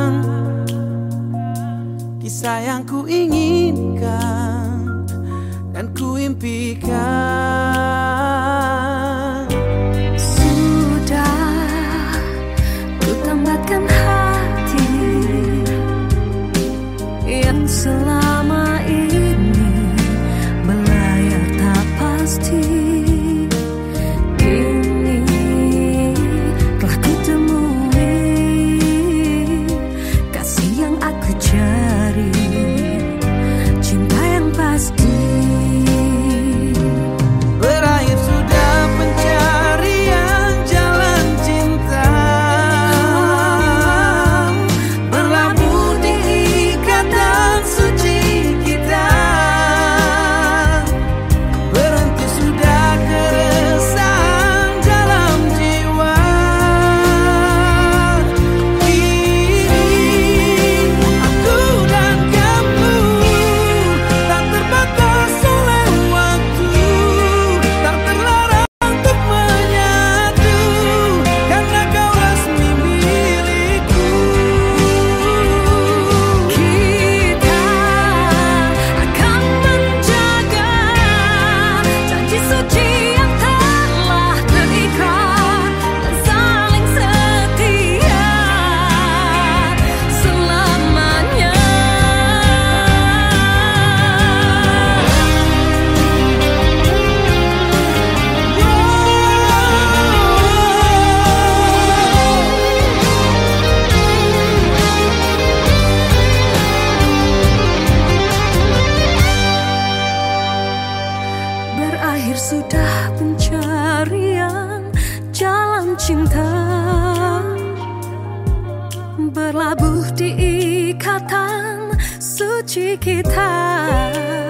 kisah yang ku inginkan dan ku impikan. Sudah ku tambatkan hati yang selama ini belayar tak pasti. Kini telah ku temui kasih yang aku cari, cinta yang pasti. Berakhir sudah pencarian jalan cinta, berlabuh di ikatan suci kita. Berhenti sudah keresahan dalam jiwa. Kini aku dan kamu tak terbatas oleh waktu, tak terlarang untuk menyatu, karena kau resmi milikku. Kita akan menjaga janji suci yang telah terikat dan saling setia selamanya. Berakhir sudah pencarian jalan cinta, berlabuh di ikatan suci kita.